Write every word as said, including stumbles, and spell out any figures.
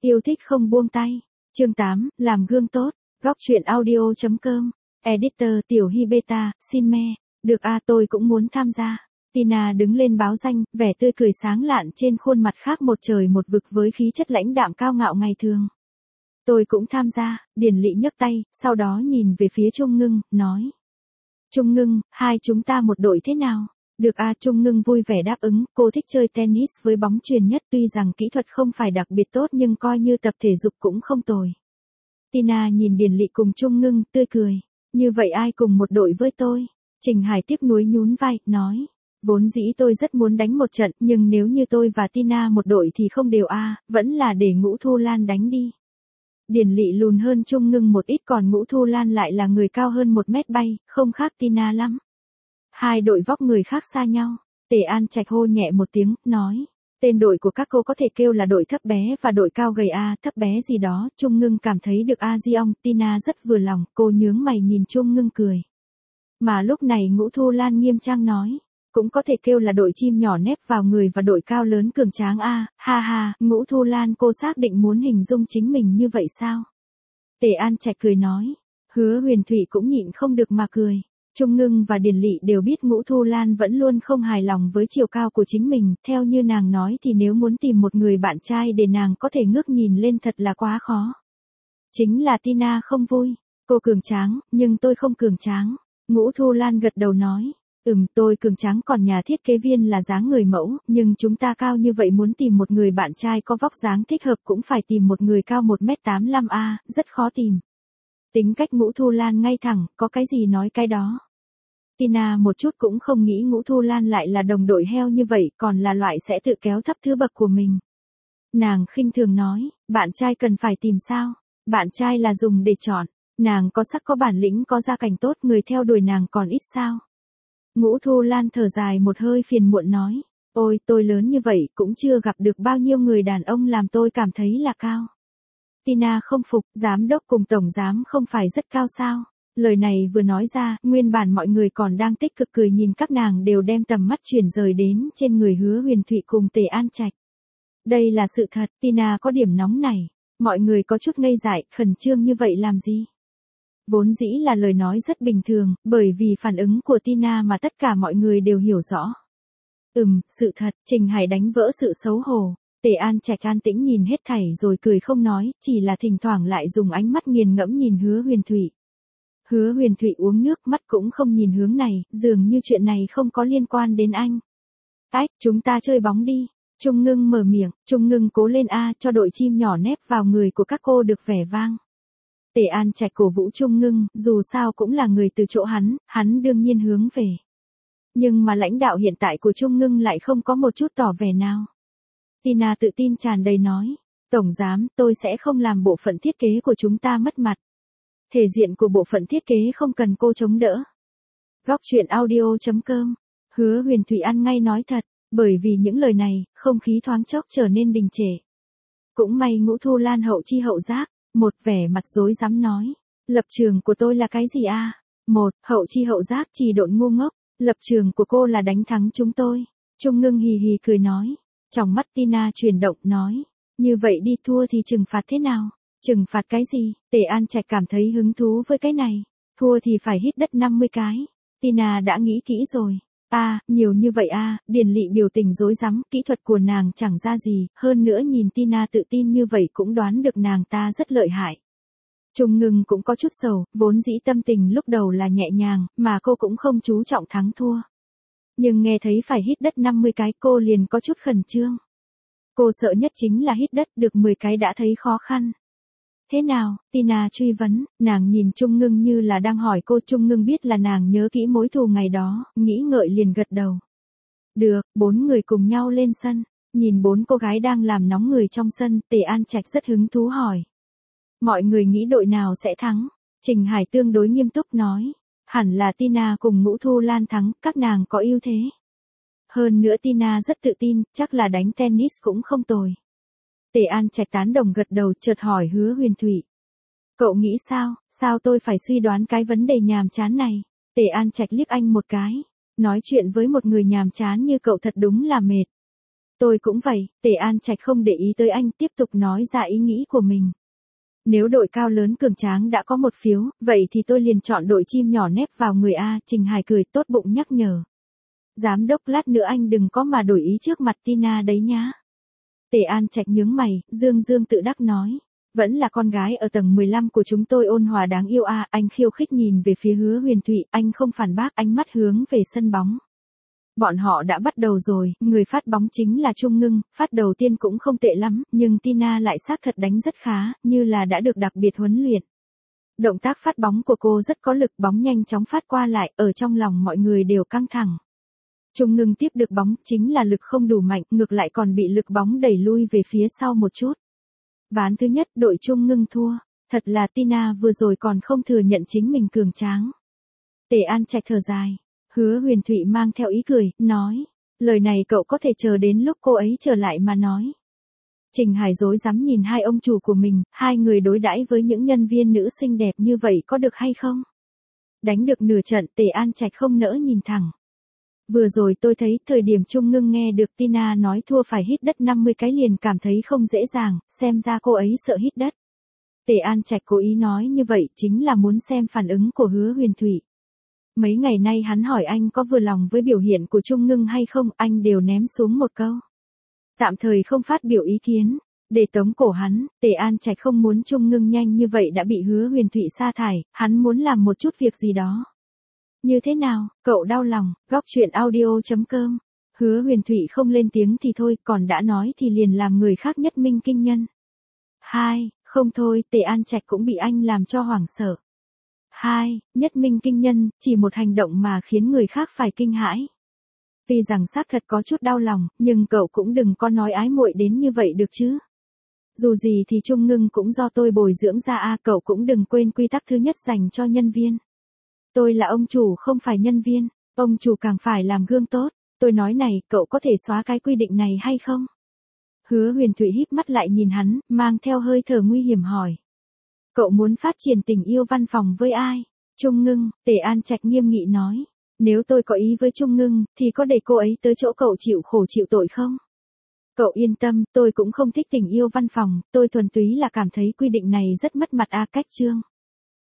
Yêu thích không buông tay. Chương tám, làm gương tốt. Góc truyện audio.com. Editor Tiểu Hy Beta, xin me. Được a, tôi cũng muốn tham gia. Tina đứng lên báo danh, vẻ tươi cười sáng lạn trên khuôn mặt khác một trời một vực với khí chất lãnh đạm cao ngạo ngày thường. Tôi cũng tham gia. Điền Lị nhấc tay, sau đó nhìn về phía Trung Ngưng, nói. Trung Ngưng, hai chúng ta một đội thế nào? Được a, Trung Ngưng vui vẻ đáp ứng, cô thích chơi tennis với bóng chuyền nhất, tuy rằng kỹ thuật không phải đặc biệt tốt nhưng coi như tập thể dục cũng không tồi. Tina nhìn Điền Lị cùng Trung Ngưng, tươi cười. Như vậy ai cùng một đội với tôi? Trình Hải tiếc nuối nhún vai, nói. Vốn dĩ tôi rất muốn đánh một trận, nhưng nếu như tôi và Tina một đội thì không đều a, vẫn là để Ngũ Thu Lan đánh đi. Điền Lị lùn hơn Trung Ngưng một ít, còn Ngũ Thu Lan lại là người cao hơn một mét bay, không khác Tina lắm. Hai đội vóc người khác xa nhau. Tề An Trạch hô nhẹ một tiếng, nói. Tên đội của các cô có thể kêu là đội thấp bé và đội cao gầy a, thấp bé gì đó. Trung Ngưng cảm thấy được a di ông. Tina rất vừa lòng, cô nhướng mày nhìn Trung Ngưng cười. Mà lúc này Ngũ Thu Lan nghiêm trang nói. Cũng có thể kêu là đội chim nhỏ nép vào người và đội cao lớn cường tráng a. Ha ha, Ngũ Thu Lan, cô xác định muốn hình dung chính mình như vậy sao? Tề An Trạch cười nói. Hứa Huyền Thụy cũng nhịn không được mà cười. Trung Ngưng và Điền Lị đều biết Ngũ Thu Lan vẫn luôn không hài lòng với chiều cao của chính mình, theo như nàng nói thì nếu muốn tìm một người bạn trai để nàng có thể ngước nhìn lên thật là quá khó. Chính là Tina không vui. Cô cường tráng, nhưng tôi không cường tráng. Ngũ Thu Lan gật đầu nói. Ừm, tôi cường tráng, còn nhà thiết kế viên là dáng người mẫu, nhưng chúng ta cao như vậy muốn tìm một người bạn trai có vóc dáng thích hợp cũng phải tìm một người cao một mét tám mươi lăm a, rất khó tìm. Tính cách Ngũ Thu Lan ngay thẳng, có cái gì nói cái đó. Tina một chút cũng không nghĩ Ngũ Thu Lan lại là đồng đội heo như vậy, còn là loại sẽ tự kéo thấp thứ bậc của mình. Nàng khinh thường nói, bạn trai cần phải tìm sao? Bạn trai là dùng để chọn. Nàng có sắc có bản lĩnh có gia cảnh tốt, người theo đuổi nàng còn ít sao? Ngũ Thu Lan thở dài một hơi phiền muộn nói. Ôi, tôi lớn như vậy cũng chưa gặp được bao nhiêu người đàn ông làm tôi cảm thấy là cao. Tina không phục, giám đốc cùng tổng giám không phải rất cao sao? Lời này vừa nói ra, nguyên bản mọi người còn đang tích cực cười nhìn các nàng đều đem tầm mắt chuyển rời đến trên người Hứa Huyền Thụy cùng Tề An Trạch. Đây là sự thật, Tina có điểm nóng này. Mọi người có chút ngây dại, khẩn trương như vậy làm gì? Vốn dĩ là lời nói rất bình thường, bởi vì phản ứng của Tina mà tất cả mọi người đều hiểu rõ. Ừm, sự thật, Trình Hải đánh vỡ sự xấu hổ. Tề An Trạch an tĩnh nhìn hết thảy rồi cười không nói, chỉ là thỉnh thoảng lại dùng ánh mắt nghiền ngẫm nhìn Hứa Huyền Thụy. Hứa Huyền Thụy uống nước, mắt cũng không nhìn hướng này, dường như chuyện này không có liên quan đến anh. Ách, chúng ta chơi bóng đi. Trung Ngưng mở miệng, Trung Ngưng cố lên a, cho đội chim nhỏ nép vào người của các cô được vẻ vang. Tề An Trạch cổ vũ Trung Ngưng, dù sao cũng là người từ chỗ hắn, hắn đương nhiên hướng về. Nhưng mà lãnh đạo hiện tại của Trung Ngưng lại không có một chút tỏ vẻ nào. Tina tự tin tràn đầy nói, tổng giám, tôi sẽ không làm bộ phận thiết kế của chúng ta mất mặt. Thể diện của bộ phận thiết kế không cần cô chống đỡ. Góc truyện audio.com. Hứa Huyền Thụy ăn ngay nói thật, bởi vì những lời này, không khí thoáng chốc trở nên đình trệ. Cũng may Ngũ Thu Lan hậu chi hậu giác, một vẻ mặt rối rắm nói, lập trường của tôi là cái gì a? Một, hậu chi hậu giác chỉ độn ngu ngốc, lập trường của cô là đánh thắng chúng tôi. Trung Ngưng hì hì cười nói, trong mắt Tina chuyển động nói, như vậy đi, thua thì trừng phạt thế nào? Trừng phạt cái gì? Tề An Trạch cảm thấy hứng thú với cái này. Thua thì phải hít đất năm mươi cái. Tina đã nghĩ kỹ rồi. A, à, nhiều như vậy a, à, Điền Lị biểu tình rối rắm, kỹ thuật của nàng chẳng ra gì, hơn nữa nhìn Tina tự tin như vậy cũng đoán được nàng ta rất lợi hại. Trung Ngưng cũng có chút sầu, vốn dĩ tâm tình lúc đầu là nhẹ nhàng, mà cô cũng không chú trọng thắng thua. Nhưng nghe thấy phải hít đất năm mươi cái cô liền có chút khẩn trương. Cô sợ nhất chính là hít đất được mười cái đã thấy khó khăn. Thế nào? Tina truy vấn, nàng nhìn Trung Ngưng như là đang hỏi cô. Trung Ngưng biết là nàng nhớ kỹ mối thù ngày đó, nghĩ ngợi liền gật đầu. Được, bốn người cùng nhau lên sân, nhìn bốn cô gái đang làm nóng người trong sân, Tề An Trạch rất hứng thú hỏi. Mọi người nghĩ đội nào sẽ thắng? Trình Hải tương đối nghiêm túc nói, hẳn là Tina cùng Ngũ Thu Lan thắng, các nàng có ưu thế. Hơn nữa Tina rất tự tin, chắc là đánh tennis cũng không tồi. Tề An Trạch tán đồng gật đầu, chợt hỏi Hứa Huyền Thụy. Cậu nghĩ sao, sao tôi phải suy đoán cái vấn đề nhàm chán này? Tề An Trạch liếc anh một cái. Nói chuyện với một người nhàm chán như cậu thật đúng là mệt. Tôi cũng vậy, Tề An Trạch không để ý tới anh, tiếp tục nói ra ý nghĩ của mình. Nếu đội cao lớn cường tráng đã có một phiếu, vậy thì tôi liền chọn đội chim nhỏ nép vào người A. Trình Hải cười tốt bụng nhắc nhở. Giám đốc lát nữa anh đừng có mà đổi ý trước mặt Tina đấy nhá. Tề An Trạch nhướng mày, dương dương tự đắc nói. Vẫn là con gái ở tầng mười lăm của chúng tôi ôn hòa đáng yêu a. Anh khiêu khích nhìn về phía Hứa Huyền Thụy, anh không phản bác, ánh mắt hướng về sân bóng. Bọn họ đã bắt đầu rồi, người phát bóng chính là Trung Ngưng, phát đầu tiên cũng không tệ lắm, nhưng Tina lại xác thật đánh rất khá, như là đã được đặc biệt huấn luyện. Động tác phát bóng của cô rất có lực, bóng nhanh chóng phát qua lại, ở trong lòng mọi người đều căng thẳng. Trung Ngưng tiếp được bóng, chính là lực không đủ mạnh, ngược lại còn bị lực bóng đẩy lui về phía sau một chút. Ván thứ nhất đội Trung Ngưng thua, thật là Tina vừa rồi còn không thừa nhận chính mình cường tráng. Tề An Trạch thở dài, Hứa Huyền Thụy mang theo ý cười, nói, lời này cậu có thể chờ đến lúc cô ấy trở lại mà nói. Trình Hải rối rắm nhìn hai ông chủ của mình, hai người đối đãi với những nhân viên nữ xinh đẹp như vậy có được hay không? Đánh được nửa trận Tề An Trạch không nỡ nhìn thẳng. Vừa rồi tôi thấy thời điểm Trung Ngưng nghe được Tina nói thua phải hít đất năm mươi cái liền cảm thấy không dễ dàng, xem ra cô ấy sợ hít đất. Tề An Trạch cố ý nói như vậy chính là muốn xem phản ứng của Hứa Huyền Thụy. Mấy ngày nay hắn hỏi anh có vừa lòng với biểu hiện của Trung Ngưng hay không, anh đều ném xuống một câu. Tạm thời không phát biểu ý kiến, để tống cổ hắn, Tề An Trạch không muốn Trung Ngưng nhanh như vậy đã bị Hứa Huyền Thụy sa thải, hắn muốn làm một chút việc gì đó. Như thế nào, cậu đau lòng, góc chuyện audio chấm com. Hứa Huyền Thụy không lên tiếng thì thôi, còn đã nói thì liền làm người khác nhất minh kinh nhân. Hai, không thôi, Tề An Trạch cũng bị anh làm cho hoảng sợ. Hai, nhất minh kinh nhân, chỉ một hành động mà khiến người khác phải kinh hãi. Vì rằng xác thật có chút đau lòng, nhưng cậu cũng đừng có nói ái muội đến như vậy được chứ. Dù gì thì Trung Ngưng cũng do tôi bồi dưỡng ra a, cậu cũng đừng quên quy tắc thứ nhất dành cho nhân viên. Tôi là ông chủ không phải nhân viên, ông chủ càng phải làm gương tốt, tôi nói này, cậu có thể xóa cái quy định này hay không? Hứa Huyền Thụy híp mắt lại nhìn hắn, mang theo hơi thở nguy hiểm hỏi. Cậu muốn phát triển tình yêu văn phòng với ai? Trung Ngưng, Tề An Trạch nghiêm nghị nói. Nếu tôi có ý với Trung Ngưng, thì có để cô ấy tới chỗ cậu chịu khổ chịu tội không? Cậu yên tâm, tôi cũng không thích tình yêu văn phòng, tôi thuần túy là cảm thấy quy định này rất mất mặt a. Cách chương.